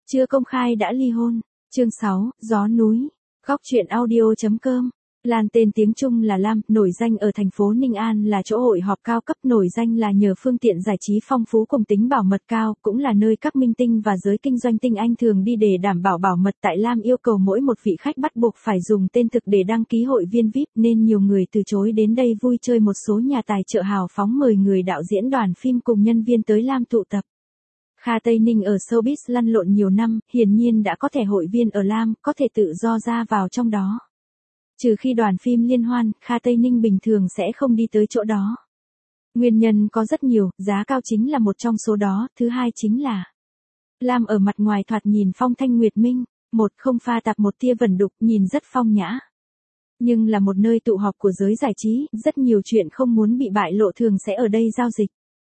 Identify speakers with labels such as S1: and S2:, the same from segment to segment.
S1: Chưa công khai đã ly hôn. Chương 6, Gió núi. Góc truyện audio.com. Lan tên tiếng Trung là Lam, nổi danh ở thành phố Ninh An là chỗ hội họp cao cấp, nổi danh là nhờ phương tiện giải trí phong phú cùng tính bảo mật cao, cũng là nơi các minh tinh và giới kinh doanh tinh anh thường đi để đảm bảo bảo mật. Tại Lam yêu cầu mỗi một vị khách bắt buộc phải dùng tên thực để đăng ký hội viên VIP, nên nhiều người từ chối đến đây vui chơi. Một số nhà tài trợ hào phóng mời người đạo diễn đoàn phim cùng nhân viên tới Lam tụ tập. Kha Tây Ninh ở showbiz lăn lộn nhiều năm, hiển nhiên đã có thẻ hội viên ở Lam, có thể tự do ra vào trong đó. Trừ khi đoàn phim liên hoan, Kha Tây Ninh bình thường sẽ không đi tới chỗ đó. Nguyên nhân có rất nhiều, giá cao chính là một trong số đó, thứ hai chính là Lam ở mặt ngoài thoạt nhìn phong thanh nguyệt minh, một không pha tạp một tia vẩn đục, nhìn rất phong nhã. Nhưng là một nơi tụ họp của giới giải trí, rất nhiều chuyện không muốn bị bại lộ thường sẽ ở đây giao dịch.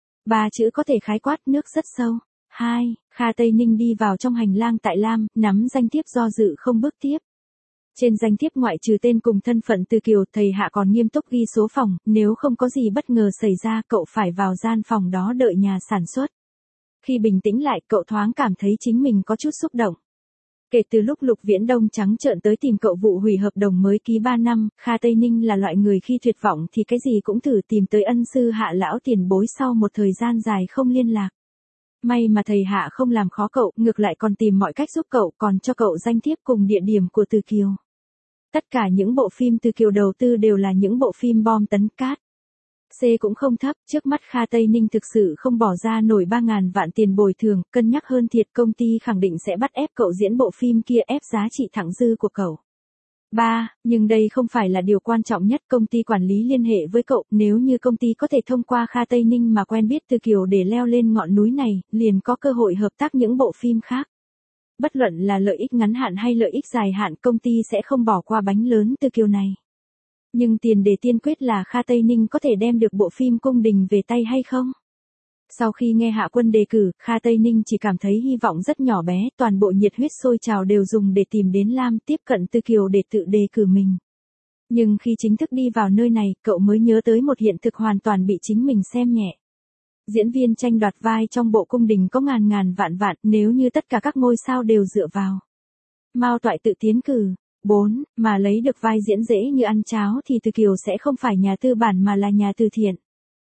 S1: 3 chữ có thể khái quát: nước rất sâu. 2. Kha Tây Ninh đi vào trong hành lang tại Lam, nắm danh thiếp do dự không bước tiếp. Trên danh thiếp ngoại trừ tên cùng thân phận Từ Kiều, thầy Hạ còn nghiêm túc ghi số phòng, nếu không có gì bất ngờ xảy ra cậu phải vào gian phòng đó đợi nhà sản xuất. Khi bình tĩnh lại, cậu thoáng cảm thấy chính mình có chút xúc động. Kể từ lúc Lục Viễn Đông trắng trợn tới tìm cậu vụ hủy hợp đồng mới ký 3 năm, Kha Tây Ninh là loại người khi tuyệt vọng thì cái gì cũng thử tìm tới ân sư Hạ lão tiền bối sau một thời gian dài không liên lạc. May mà thầy Hạ không làm khó cậu, ngược lại còn tìm mọi cách giúp cậu, còn cho cậu danh thiếp cùng địa điểm của Từ Kiều. Tất cả những bộ phim Từ Kiều đầu tư đều là những bộ phim bom tấn cát. C cũng không thấp, trước mắt Kha Tây Ninh thực sự không bỏ ra nổi 3.000 vạn tiền bồi thường, cân nhắc hơn thiệt, công ty khẳng định sẽ bắt ép cậu diễn bộ phim kia, ép giá trị thặng dư của cậu. 3. Nhưng đây không phải là điều quan trọng nhất, công ty quản lý liên hệ với cậu, nếu như công ty có thể thông qua Kha Tây Ninh mà quen biết Từ Kiều để leo lên ngọn núi này, liền có cơ hội hợp tác những bộ phim khác. Bất luận là lợi ích ngắn hạn hay lợi ích dài hạn, công ty sẽ không bỏ qua bánh lớn Từ Kiều này. Nhưng tiền đề tiên quyết là Kha Tây Ninh có thể đem được bộ phim Cung Đình về tay hay không? Sau khi nghe Hạ Quân đề cử, Kha Tây Ninh chỉ cảm thấy hy vọng rất nhỏ bé, toàn bộ nhiệt huyết sôi trào đều dùng để tìm đến Lam, tiếp cận Từ Kiều để tự đề cử mình. Nhưng khi chính thức đi vào nơi này, cậu mới nhớ tới một hiện thực hoàn toàn bị chính mình xem nhẹ. Diễn viên tranh đoạt vai trong bộ Cung Đình có ngàn vạn, nếu như tất cả các ngôi sao đều dựa vào Mao Toại tự tiến cử. 4. Mà lấy được vai diễn dễ như ăn cháo thì Từ Kiều sẽ không phải nhà tư bản mà là nhà từ thiện.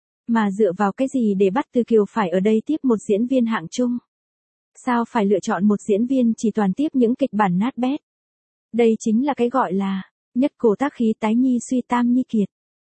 S1: Mà dựa vào cái gì để bắt Từ Kiều phải ở đây tiếp một diễn viên hạng trung? Sao phải lựa chọn một diễn viên chỉ toàn tiếp những kịch bản nát bét? Đây chính là cái gọi là nhất cổ tác khí, tái nhi suy tam nhi kiệt.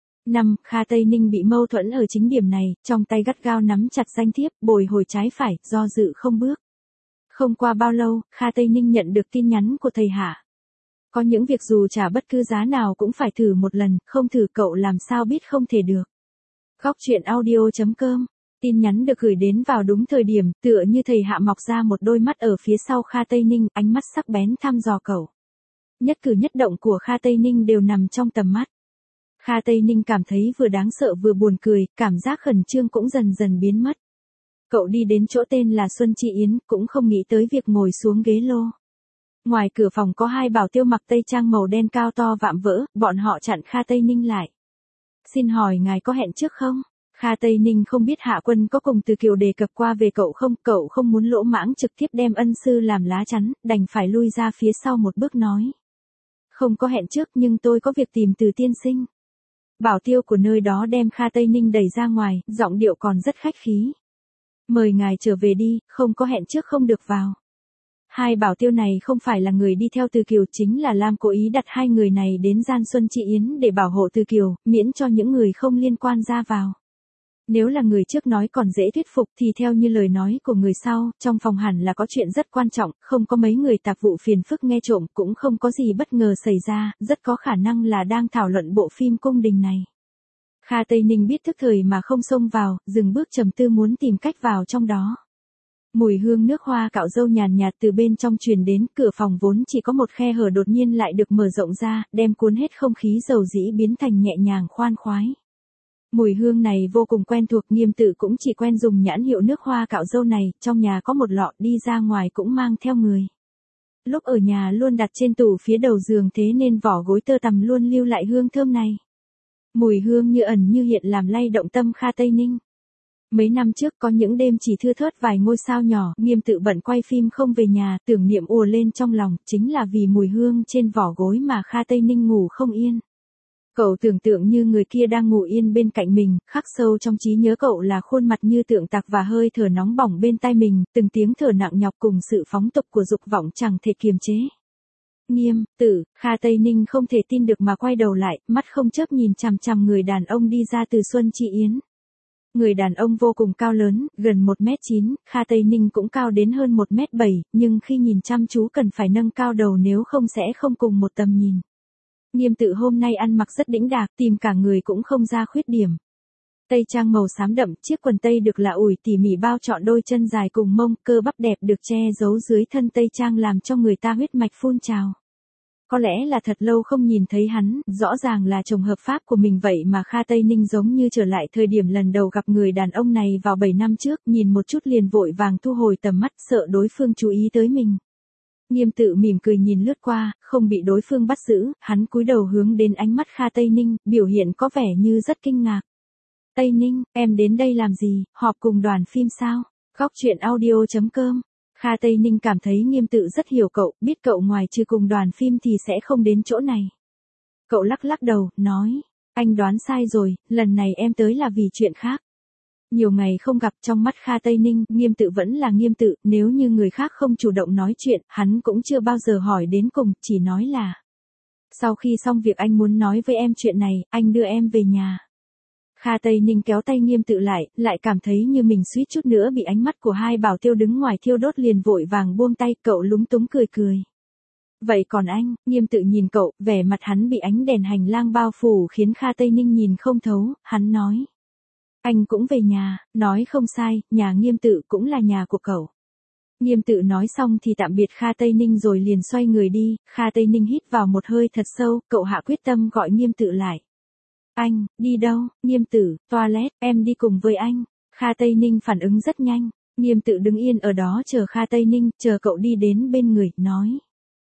S1: 5. Kha Tây Ninh bị mâu thuẫn ở chính điểm này, trong tay gắt gao nắm chặt danh thiếp, bồi hồi trái phải, do dự không bước. Không qua bao lâu, Kha Tây Ninh nhận được tin nhắn của thầy Hạ. Có những việc dù trả bất cứ giá nào cũng phải thử một lần, không thử cậu làm sao biết không thể được. Góc truyện audio.com. Tin nhắn được gửi đến vào đúng thời điểm, tựa như thầy Hạ mọc ra một đôi mắt ở phía sau Kha Tây Ninh, ánh mắt sắc bén thăm dò cậu. Nhất cử nhất động của Kha Tây Ninh đều nằm trong tầm mắt. Kha Tây Ninh cảm thấy vừa đáng sợ vừa buồn cười, cảm giác khẩn trương cũng dần dần biến mất. Cậu đi đến chỗ tên là Xuân Chi Yến, cũng không nghĩ tới việc ngồi xuống ghế lô. Ngoài cửa phòng có 2 bảo tiêu mặc tây trang màu đen cao to vạm vỡ, bọn họ chặn Kha Tây Ninh lại. Xin hỏi ngài có hẹn trước không? Kha Tây Ninh không biết Hạ Quân có cùng Từ Kiều đề cập qua về cậu không muốn lỗ mãng trực tiếp đem ân sư làm lá chắn, đành phải lui ra phía sau một bước nói. Không có hẹn trước nhưng tôi có việc tìm Từ tiên sinh. Bảo tiêu của nơi đó đem Kha Tây Ninh đẩy ra ngoài, giọng điệu còn rất khách khí. Mời ngài trở về đi, không có hẹn trước không được vào. 2 bảo tiêu này không phải là người đi theo Từ Kiều, chính là Lam cố ý đặt 2 người này đến gian Xuân Chi Yến để bảo hộ Từ Kiều, miễn cho những người không liên quan ra vào. Nếu là người trước nói còn dễ thuyết phục thì theo như lời nói của người sau, trong phòng hẳn là có chuyện rất quan trọng, không có mấy người tạp vụ phiền phức nghe trộm, cũng không có gì bất ngờ xảy ra, rất có khả năng là đang thảo luận bộ phim Cung Đình này. Kha Tây Ninh biết thức thời mà không xông vào, dừng bước trầm tư muốn tìm cách vào trong đó. Mùi hương nước hoa cạo râu nhàn nhạt từ bên trong truyền đến, cửa phòng vốn chỉ có một khe hở đột nhiên lại được mở rộng ra, đem cuốn hết không khí dầu dĩ biến thành nhẹ nhàng khoan khoái. Mùi hương này vô cùng quen thuộc, Nghiêm Tự cũng chỉ quen dùng nhãn hiệu nước hoa cạo râu này, trong nhà có một lọ, đi ra ngoài cũng mang theo người. Lúc ở nhà luôn đặt trên tủ phía đầu giường, thế nên vỏ gối tơ tằm luôn lưu lại hương thơm này. Mùi hương như ẩn như hiện làm lay động tâm Kha Tây Ninh. Mấy năm trước có những đêm chỉ thưa thớt vài ngôi sao nhỏ, Nghiêm Tự bận quay phim không về nhà, tưởng niệm ùa lên trong lòng, chính là vì mùi hương trên vỏ gối mà Kha Tây Ninh ngủ không yên. Cậu tưởng tượng như người kia đang ngủ yên bên cạnh mình, khắc sâu trong trí nhớ cậu là khuôn mặt như tượng tạc và hơi thở nóng bỏng bên tai mình, từng tiếng thở nặng nhọc cùng sự phóng tục của dục vọng chẳng thể kiềm chế. Nghiêm Tự, Kha Tây Ninh không thể tin được mà quay đầu lại, mắt không chớp nhìn chằm chằm người đàn ông đi ra từ Xuân Chi Yến. Người đàn ông vô cùng cao lớn, gần 1m9, Kha Tây Ninh cũng cao đến hơn 1m7, nhưng khi nhìn chăm chú cần phải nâng cao đầu nếu không sẽ không cùng một tầm nhìn. Nghiêm Tự hôm nay ăn mặc rất đĩnh đạc, tìm cả người cũng không ra khuyết điểm. Tây trang màu xám đậm, chiếc quần tây được lạ ủi tỉ mỉ bao trọn đôi chân dài cùng mông, cơ bắp đẹp được che giấu dưới thân tây trang làm cho người ta huyết mạch phun trào. Có lẽ là thật lâu không nhìn thấy hắn, rõ ràng là chồng hợp pháp của mình vậy mà Kha Tây Ninh giống như trở lại thời điểm lần đầu gặp người đàn ông này vào 7 năm trước, nhìn một chút liền vội vàng thu hồi tầm mắt, sợ đối phương chú ý tới mình. Nghiêm Tự mỉm cười nhìn lướt qua, không bị đối phương bắt giữ, hắn cúi đầu hướng đến ánh mắt Kha Tây Ninh, biểu hiện có vẻ như rất kinh ngạc. Tây Ninh, em đến đây làm gì, họp cùng đoàn phim sao? Góc truyện audio.com. Kha Tây Ninh cảm thấy Nghiêm Tự rất hiểu cậu, biết cậu ngoài trừ cùng đoàn phim thì sẽ không đến chỗ này. Cậu lắc lắc đầu, nói, anh đoán sai rồi, lần này em tới là vì chuyện khác. Nhiều ngày không gặp, trong mắt Kha Tây Ninh, Nghiêm Tự vẫn là Nghiêm Tự, nếu như người khác không chủ động nói chuyện, hắn cũng chưa bao giờ hỏi đến cùng, chỉ nói là. Sau khi xong việc anh muốn nói với em chuyện này, anh đưa em về nhà. Kha Tây Ninh kéo tay Nghiêm Tự lại cảm thấy như mình suýt chút nữa bị ánh mắt của hai bảo tiêu đứng ngoài thiêu đốt liền vội vàng buông tay, cậu lúng túng cười cười. Vậy còn anh, Nghiêm Tự nhìn cậu, vẻ mặt hắn bị ánh đèn hành lang bao phủ khiến Kha Tây Ninh nhìn không thấu, hắn nói. Anh cũng về nhà, nói không sai, nhà Nghiêm Tự cũng là nhà của cậu. Nghiêm Tự nói xong thì tạm biệt Kha Tây Ninh rồi liền xoay người đi, Kha Tây Ninh hít vào một hơi thật sâu, cậu hạ quyết tâm gọi Nghiêm Tự lại. Anh, đi đâu? Nghiêm Tự, toilet, em đi cùng với anh. Kha Tây Ninh phản ứng rất nhanh, Nghiêm Tự đứng yên ở đó chờ Kha Tây Ninh, chờ cậu đi đến bên người, nói.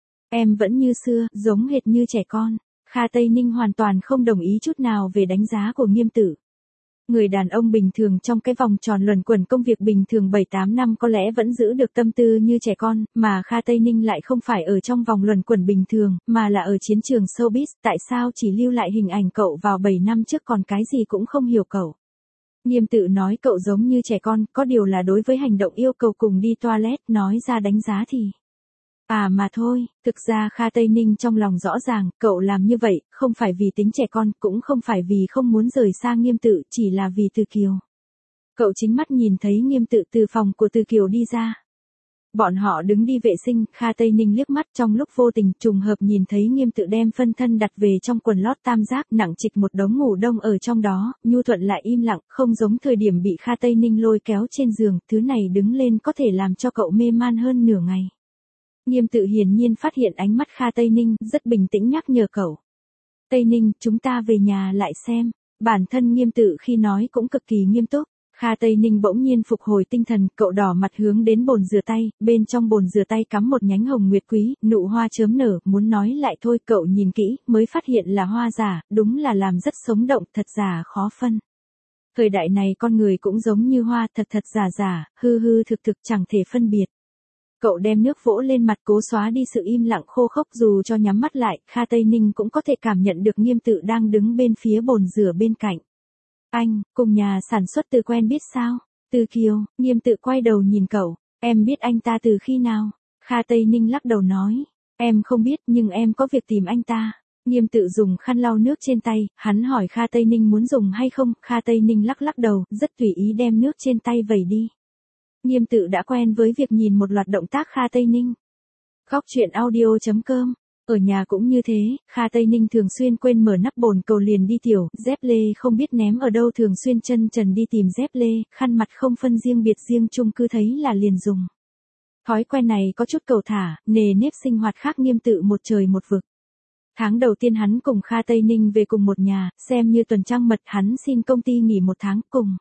S1: Em vẫn như xưa, giống hệt như trẻ con. Kha Tây Ninh hoàn toàn không đồng ý chút nào về đánh giá của Nghiêm Tự. Người đàn ông bình thường trong cái vòng tròn luẩn quẩn công việc bình thường 7-8 năm có lẽ vẫn giữ được tâm tư như trẻ con, mà Kha Tây Ninh lại không phải ở trong vòng luẩn quẩn bình thường, mà là ở chiến trường showbiz, tại sao chỉ lưu lại hình ảnh cậu vào 7 năm trước còn cái gì cũng không hiểu cậu. Nghiêm Tự nói cậu giống như trẻ con, có điều là đối với hành động yêu cầu cùng đi toilet, nói ra đánh giá thì. À mà thôi, thực ra Kha Tây Ninh trong lòng rõ ràng, cậu làm như vậy, không phải vì tính trẻ con, cũng không phải vì không muốn rời xa Nghiêm Tự, chỉ là vì Từ Kiều. Cậu chính mắt nhìn thấy Nghiêm Tự từ phòng của Từ Kiều đi ra. Bọn họ đứng đi vệ sinh, Kha Tây Ninh liếc mắt trong lúc vô tình, trùng hợp nhìn thấy Nghiêm Tự đem phân thân đặt về trong quần lót tam giác, nặng trịch một đống ngủ đông ở trong đó, nhu thuận lại im lặng, không giống thời điểm bị Kha Tây Ninh lôi kéo trên giường, thứ này đứng lên có thể làm cho cậu mê man hơn nửa ngày. Nghiêm Tự hiển nhiên phát hiện ánh mắt Kha Tây Ninh, rất bình tĩnh nhắc nhở cậu. Tây Ninh, chúng ta về nhà lại xem. Bản thân Nghiêm Tự khi nói cũng cực kỳ nghiêm túc. Kha Tây Ninh bỗng nhiên phục hồi tinh thần, cậu đỏ mặt hướng đến bồn rửa tay, bên trong bồn rửa tay cắm một nhánh hồng nguyệt quý, nụ hoa chớm nở, muốn nói lại thôi, cậu nhìn kỹ, mới phát hiện là hoa giả, đúng là làm rất sống động, thật giả khó phân. Thời đại này con người cũng giống như hoa, thật thật giả giả, hư hư thực thực chẳng thể phân biệt. Cậu đem nước vỗ lên mặt cố xóa đi sự im lặng khô khốc, dù cho nhắm mắt lại, Kha Tây Ninh cũng có thể cảm nhận được Nghiêm Tự đang đứng bên phía bồn rửa bên cạnh. Anh, cùng nhà sản xuất Từ quen biết sao? Từ Kiều, Nghiêm Tự quay đầu nhìn cậu, em biết anh ta từ khi nào? Kha Tây Ninh lắc đầu nói, em không biết nhưng em có việc tìm anh ta. Nghiêm Tự dùng khăn lau nước trên tay, hắn hỏi Kha Tây Ninh muốn dùng hay không, Kha Tây Ninh lắc lắc đầu, rất tùy ý đem nước trên tay vẩy đi. Nghiêm Tự đã quen với việc nhìn một loạt động tác Kha Tây Ninh. Góc truyện audio.com. Ở nhà cũng như thế, Kha Tây Ninh thường xuyên quên mở nắp bồn cầu liền đi tiểu, dép lê không biết ném ở đâu thường xuyên chân trần đi tìm dép lê, khăn mặt không phân riêng biệt riêng chung cứ thấy là liền dùng. Thói quen này có chút cầu thả, nề nếp sinh hoạt khác Nghiêm Tự một trời một vực. Tháng đầu tiên hắn cùng Kha Tây Ninh về cùng một nhà, xem như tuần trăng mật, hắn xin công ty nghỉ một tháng cùng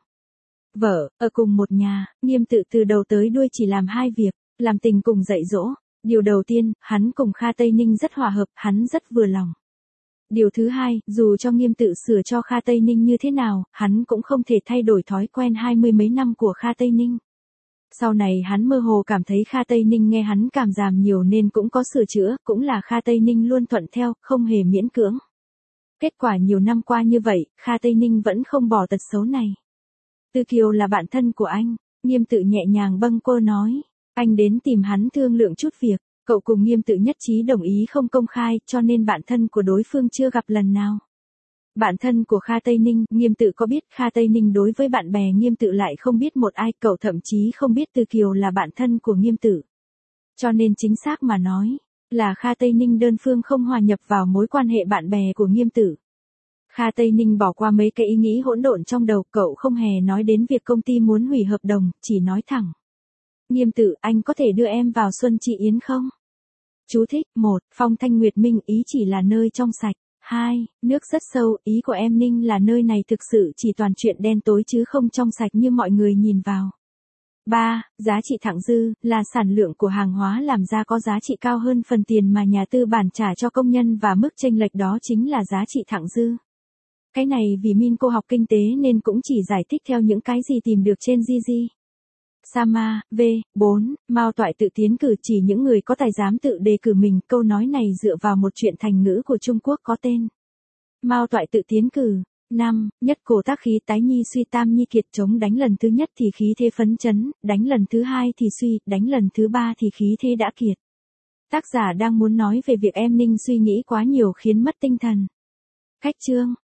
S1: vợ, ở cùng một nhà. Nghiêm Tự từ đầu tới đuôi chỉ làm hai việc, làm tình cùng dạy dỗ. Điều đầu tiên, hắn cùng Kha Tây Ninh rất hòa hợp, hắn rất vừa lòng. Điều thứ hai, dù cho Nghiêm Tự sửa cho Kha Tây Ninh như thế nào, hắn cũng không thể thay đổi thói quen 20 mấy năm của Kha Tây Ninh. Sau này hắn mơ hồ cảm thấy Kha Tây Ninh nghe hắn cảm giảm nhiều nên cũng có sửa chữa, cũng là Kha Tây Ninh luôn thuận theo, không hề miễn cưỡng. Kết quả nhiều năm qua như vậy, Kha Tây Ninh vẫn không bỏ tật xấu này. Tư Kiều là bạn thân của anh, Nghiêm Tự nhẹ nhàng bâng quơ nói. Anh đến tìm hắn thương lượng chút việc, cậu cùng Nghiêm Tự nhất trí đồng ý không công khai, cho nên bạn thân của đối phương chưa gặp lần nào. Bạn thân của Kha Tây Ninh, Nghiêm Tự có biết Kha Tây Ninh đối với bạn bè Nghiêm Tự lại không biết một ai, cậu thậm chí không biết Tư Kiều là bạn thân của Nghiêm Tự. Cho nên chính xác mà nói, là Kha Tây Ninh đơn phương không hòa nhập vào mối quan hệ bạn bè của Nghiêm Tự. Kha Tây Ninh bỏ qua mấy cái ý nghĩ hỗn độn trong đầu, cậu không hề nói đến việc công ty muốn hủy hợp đồng, chỉ nói thẳng. Nghiêm Tự, anh có thể đưa em vào Xuân Trị Yến không? Chú thích, 1. Phong Thanh Nguyệt Minh, ý chỉ là nơi trong sạch. 2. Nước rất sâu, ý của em Ninh là nơi này thực sự chỉ toàn chuyện đen tối chứ không trong sạch như mọi người nhìn vào. 3. Giá trị thặng dư, là sản lượng của hàng hóa làm ra có giá trị cao hơn phần tiền mà nhà tư bản trả cho công nhân và mức chênh lệch đó chính là giá trị thặng dư. Cái này vì Min cô học kinh tế nên cũng chỉ giải thích theo những cái gì tìm được trên GG. Sama, V, 4, Mao Toại tự tiến cử chỉ những người có tài dám tự đề cử mình, câu nói này dựa vào một truyện thành ngữ của Trung Quốc có tên. Mao Toại tự tiến cử. 5. Nhất cổ tác khí tái nhi suy tam nhi kiệt, chống đánh lần thứ nhất thì khí thế phấn chấn, đánh lần thứ hai thì suy, đánh lần thứ ba thì khí thế đã kiệt. Tác giả đang muốn nói về việc em Ninh suy nghĩ quá nhiều khiến mất tinh thần. Khách chương.